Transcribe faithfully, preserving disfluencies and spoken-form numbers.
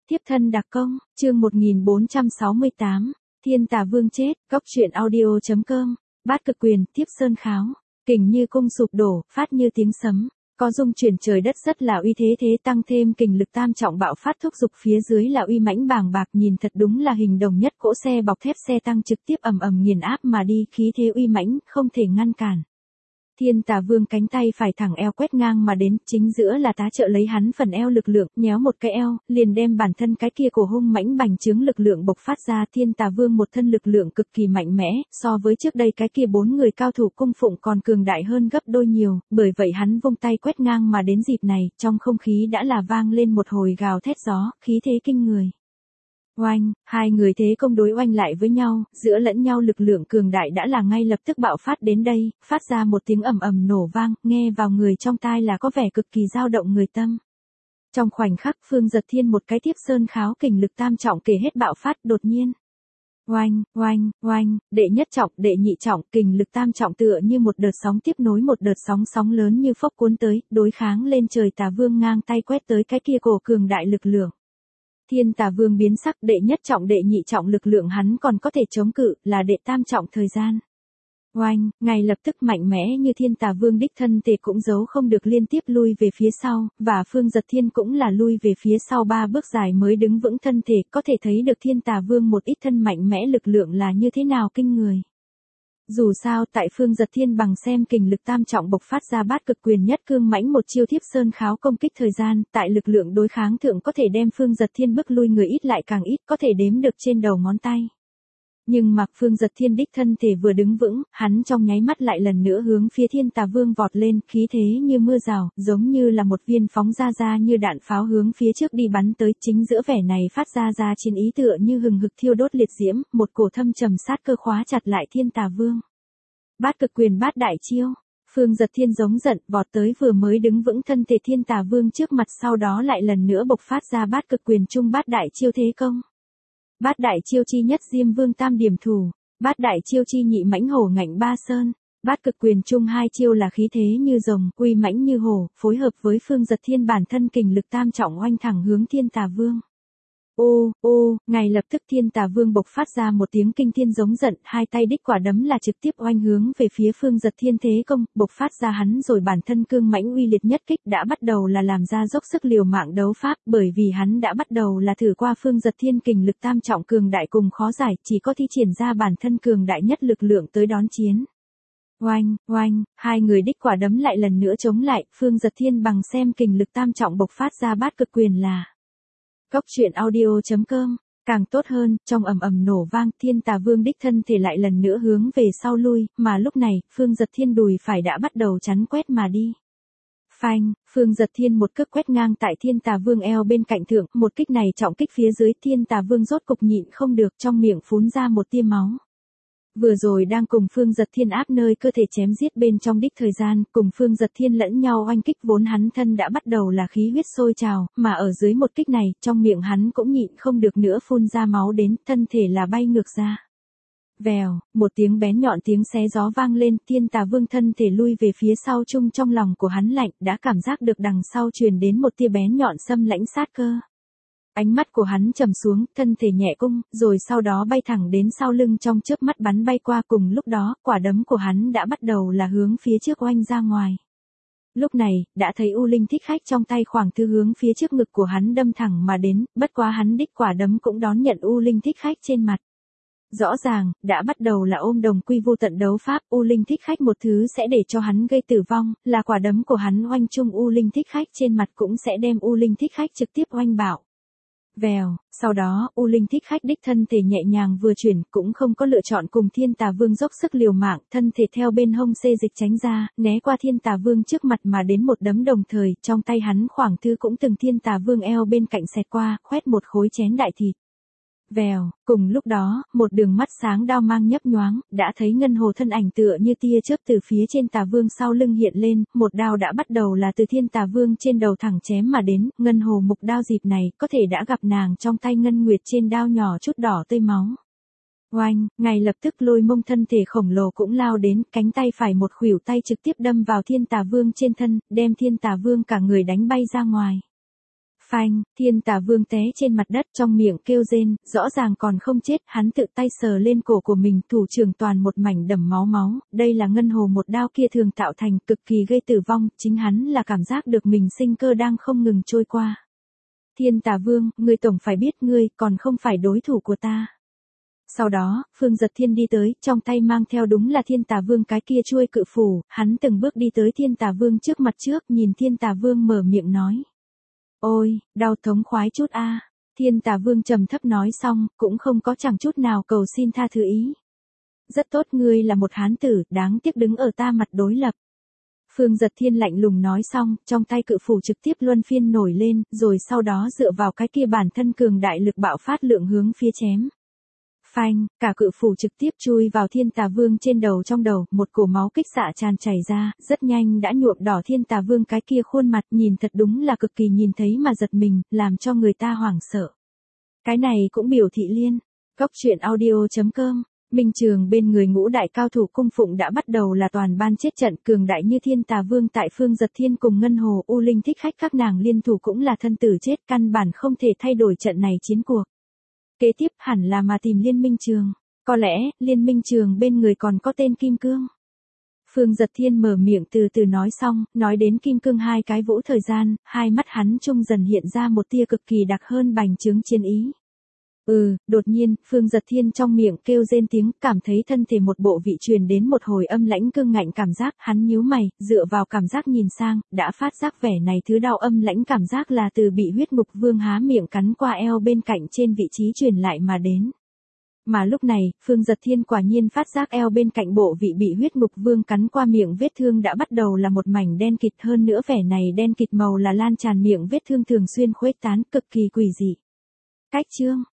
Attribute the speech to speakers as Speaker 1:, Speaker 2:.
Speaker 1: Tiếp thân đặc công, chương một nghìn bốn trăm sáu mươi tám, Thiên Tà Vương chết, góc truyện audio chấm com, bát cực quyền, tiếp sơn kháo, kình như cung sụp đổ, phát như tiếng sấm, có dung chuyển trời đất rất là uy thế thế tăng thêm kình lực tam trọng bạo phát thúc dục phía dưới là uy mãnh bàng bạc nhìn thật đúng là hình đồng nhất cỗ xe bọc thép xe tăng trực tiếp ầm ầm nghiền áp mà đi khí thế uy mãnh, không thể ngăn cản. Thiên Tà Vương cánh tay phải thẳng eo quét ngang mà đến, chính giữa là tá trợ lấy hắn phần eo lực lượng, nhéo một cái eo, liền đem bản thân cái kia cổ hung mãnh bành trướng lực lượng bộc phát ra. Thiên Tà Vương một thân lực lượng cực kỳ mạnh mẽ, so với trước đây cái kia bốn người cao thủ cung phụng còn cường đại hơn gấp đôi nhiều, bởi vậy hắn vung tay quét ngang mà đến dịp này, trong không khí đã là vang lên một hồi gào thét gió, khí thế kinh người. Oanh, hai người thế công đối oanh lại với nhau, giữa lẫn nhau lực lượng cường đại đã là ngay lập tức bạo phát đến đây, phát ra một tiếng ầm ầm nổ vang, nghe vào người trong tai là có vẻ cực kỳ dao động người tâm. Trong khoảnh khắc Phương Giật Thiên một cái tiếp sơn kháo kình lực tam trọng kể hết bạo phát đột nhiên. Oanh, oanh, oanh, đệ nhất trọng, đệ nhị trọng, kình lực tam trọng tựa như một đợt sóng tiếp nối một đợt sóng sóng lớn như phốc cuốn tới, đối kháng lên trời Tà Vương ngang tay quét tới cái kia cổ cường đại lực lượng. Thiên Tà Vương biến sắc, đệ nhất trọng đệ nhị trọng lực lượng hắn còn có thể chống cự, là đệ tam trọng thời gian. Oanh, ngay lập tức mạnh mẽ như Thiên Tà Vương đích thân thể cũng giấu không được liên tiếp lui về phía sau, và Phương Giật Thiên cũng là lui về phía sau ba bước dài mới đứng vững thân thể, có thể thấy được Thiên Tà Vương một ít thân mạnh mẽ lực lượng là như thế nào kinh người. Dù sao tại Phương Giật Thiên bằng xem kình lực tam trọng bộc phát ra bát cực quyền nhất cương mãnh một chiêu thiếp sơn kháo công kích thời gian, tại lực lượng đối kháng thượng có thể đem Phương Giật Thiên bức lui người ít lại càng ít, có thể đếm được trên đầu ngón tay. Nhưng mà Phương Giật Thiên đích thân thể vừa đứng vững, hắn trong nháy mắt lại lần nữa hướng phía Thiên Tà Vương vọt lên, khí thế như mưa rào, giống như là một viên phóng ra ra như đạn pháo hướng phía trước đi bắn tới, chính giữa vẻ này phát ra ra chiến ý tựa như hừng hực thiêu đốt liệt diễm, một cổ thâm trầm sát cơ khóa chặt lại Thiên Tà Vương. Bát cực quyền bát đại chiêu, Phương Giật Thiên giống giận, vọt tới vừa mới đứng vững thân thể Thiên Tà Vương trước mặt, sau đó lại lần nữa bộc phát ra bát cực quyền trung bát đại chiêu thế công. Bát đại chiêu chi nhất Diêm Vương tam điểm thủ, bát đại chiêu chi nhị mãnh hổ ngạnh ba sơn, bát cực quyền trung hai chiêu là khí thế như rồng, uy mãnh như hổ, phối hợp với Phương Giật Thiên bản thân kình lực tam trọng oanh thẳng hướng Thiên Tà Vương. Ô, ô, ngay lập tức Thiên Tà Vương bộc phát ra một tiếng kinh thiên giống giận, hai tay đích quả đấm là trực tiếp oanh hướng về phía Phương Giật Thiên thế công, bộc phát ra hắn rồi bản thân cương mãnh uy liệt nhất kích đã bắt đầu là làm ra dốc sức liều mạng đấu pháp, bởi vì hắn đã bắt đầu là thử qua Phương Giật Thiên kình lực tam trọng cường đại cùng khó giải, chỉ có thi triển ra bản thân cường đại nhất lực lượng tới đón chiến. Oanh, oanh, hai người đích quả đấm lại lần nữa chống lại, Phương Giật Thiên bằng xem kình lực tam trọng bộc phát ra bát cực quyền là góc truyện audio chấm com, càng tốt hơn, trong ầm ầm nổ vang, Thiên Tà Vương đích thân thể lại lần nữa hướng về sau lui, mà lúc này, Phương Giật Thiên đùi phải đã bắt đầu chắn quét mà đi. Phanh, Phương Giật Thiên một cước quét ngang tại Thiên Tà Vương eo bên cạnh thượng, một kích này trọng kích phía dưới, Thiên Tà Vương rốt cục nhịn không được, trong miệng phún ra một tia máu. Vừa rồi đang cùng Phương Giật Thiên áp nơi cơ thể chém giết bên trong đích thời gian, cùng Phương Giật Thiên lẫn nhau oanh kích vốn hắn thân đã bắt đầu là khí huyết sôi trào, mà ở dưới một kích này, trong miệng hắn cũng nhịn không được nữa phun ra máu đến, thân thể là bay ngược ra. Vèo, một tiếng bén nhọn tiếng xé gió vang lên, Thiên Tà Vương thân thể lui về phía sau chung trong lòng của hắn lạnh, đã cảm giác được đằng sau truyền đến một tia bén nhọn xâm lãnh sát cơ. Ánh mắt của hắn trầm xuống, thân thể nhẹ cung, rồi sau đó bay thẳng đến sau lưng trong chớp mắt bắn bay qua, cùng lúc đó, quả đấm của hắn đã bắt đầu là hướng phía trước oanh ra ngoài. Lúc này, đã thấy U Linh Thích Khách trong tay khoảng thư hướng phía trước ngực của hắn đâm thẳng mà đến, bất quá hắn đích quả đấm cũng đón nhận U Linh Thích Khách trên mặt. Rõ ràng, đã bắt đầu là ôm đồng quy vu tận đấu pháp, U Linh Thích Khách một thứ sẽ để cho hắn gây tử vong, là quả đấm của hắn oanh chung U Linh Thích Khách trên mặt cũng sẽ đem U Linh Thích Khách trực tiếp oanh bạo. Vèo, sau đó, U Linh Thích Khách đích thân thể nhẹ nhàng vừa chuyển, cũng không có lựa chọn cùng Thiên Tà Vương dốc sức liều mạng, thân thể theo bên hông xê dịch tránh ra, né qua Thiên Tà Vương trước mặt mà đến một đấm đồng thời, trong tay hắn khoảng thư cũng từng Thiên Tà Vương eo bên cạnh xẹt qua, khoét một khối chén đại thịt. Vèo, cùng lúc đó, một đường mắt sáng đao mang nhấp nhoáng, đã thấy ngân hồ thân ảnh tựa như tia chớp từ phía trên Tà Vương sau lưng hiện lên, một đao đã bắt đầu là từ Thiên Tà Vương trên đầu thẳng chém mà đến, ngân hồ mục đao dịp này, có thể đã gặp nàng trong tay ngân nguyệt trên đao nhỏ chút đỏ tươi máu. Oanh, ngay lập tức lôi mông thân thể khổng lồ cũng lao đến, cánh tay phải một khuỷu tay trực tiếp đâm vào Thiên Tà Vương trên thân, đem Thiên Tà Vương cả người đánh bay ra ngoài. Phanh, Thiên Tà Vương té trên mặt đất trong miệng kêu rên, rõ ràng còn không chết, hắn tự tay sờ lên cổ của mình, thủ trưởng toàn một mảnh đầm máu máu, đây là ngân hồ một đao kia thường tạo thành, cực kỳ gây tử vong, chính hắn là cảm giác được mình sinh cơ đang không ngừng trôi qua. Thiên Tà Vương, ngươi tổng phải biết ngươi còn không phải đối thủ của ta. Sau đó, Phương Giật Thiên đi tới, trong tay mang theo đúng là Thiên Tà Vương cái kia chuôi cự phủ, hắn từng bước đi tới Thiên Tà Vương trước mặt trước, nhìn Thiên Tà Vương mở miệng nói. Ôi, đau thống khoái chút a. Thiên Tà Vương trầm thấp nói xong, cũng không có chẳng chút nào cầu xin tha thứ ý. Rất tốt, ngươi là một hán tử, đáng tiếc đứng ở ta mặt đối lập. Phương Giật Thiên lạnh lùng nói xong, trong tay cự phủ trực tiếp luân phiên nổi lên, rồi sau đó dựa vào cái kia bản thân cường đại lực bạo phát lượng hướng phía chém. Phanh, cả cự phủ trực tiếp chui vào Thiên Tà Vương trên đầu, trong đầu, một cổ máu kích xạ tràn chảy ra, rất nhanh đã nhuộm đỏ Thiên Tà Vương cái kia khuôn mặt, nhìn thật đúng là cực kỳ nhìn thấy mà giật mình, làm cho người ta hoảng sợ. Cái này cũng biểu thị liên. Góc truyện audio chấm com. Minh Trường bên người ngũ đại cao thủ cung phụng đã bắt đầu là toàn ban chết trận, cường đại như Thiên Tà Vương tại Phương Giật Thiên cùng Ngân Hồ U Linh Thích Khách các nàng liên thủ cũng là thân tử chết, căn bản không thể thay đổi trận này chiến cuộc. Kế tiếp hẳn là mà tìm Liên Minh Trường, có lẽ Liên Minh Trường bên người còn có tên Kim Cương. Phương Giật Thiên mở miệng từ từ nói xong, nói đến Kim Cương hai cái vũ thời gian, hai mắt hắn trung dần hiện ra một tia cực kỳ đặc hơn bành trướng chiến ý. Ừ, đột nhiên, Phương Giật Thiên trong miệng kêu rên tiếng, cảm thấy thân thể một bộ vị truyền đến một hồi âm lãnh cương ngạnh cảm giác, hắn nhíu mày, dựa vào cảm giác nhìn sang, đã phát giác vẻ này thứ đau âm lãnh cảm giác là từ bị huyết ngục vương há miệng cắn qua eo bên cạnh trên vị trí truyền lại mà đến. Mà lúc này, Phương Giật Thiên quả nhiên phát giác eo bên cạnh bộ vị bị huyết ngục vương cắn qua miệng vết thương đã bắt đầu là một mảnh đen kịt, hơn nữa vẻ này đen kịt màu là lan tràn miệng vết thương thường xuyên khuếch tán, cực kỳ quỷ dị. Cách chương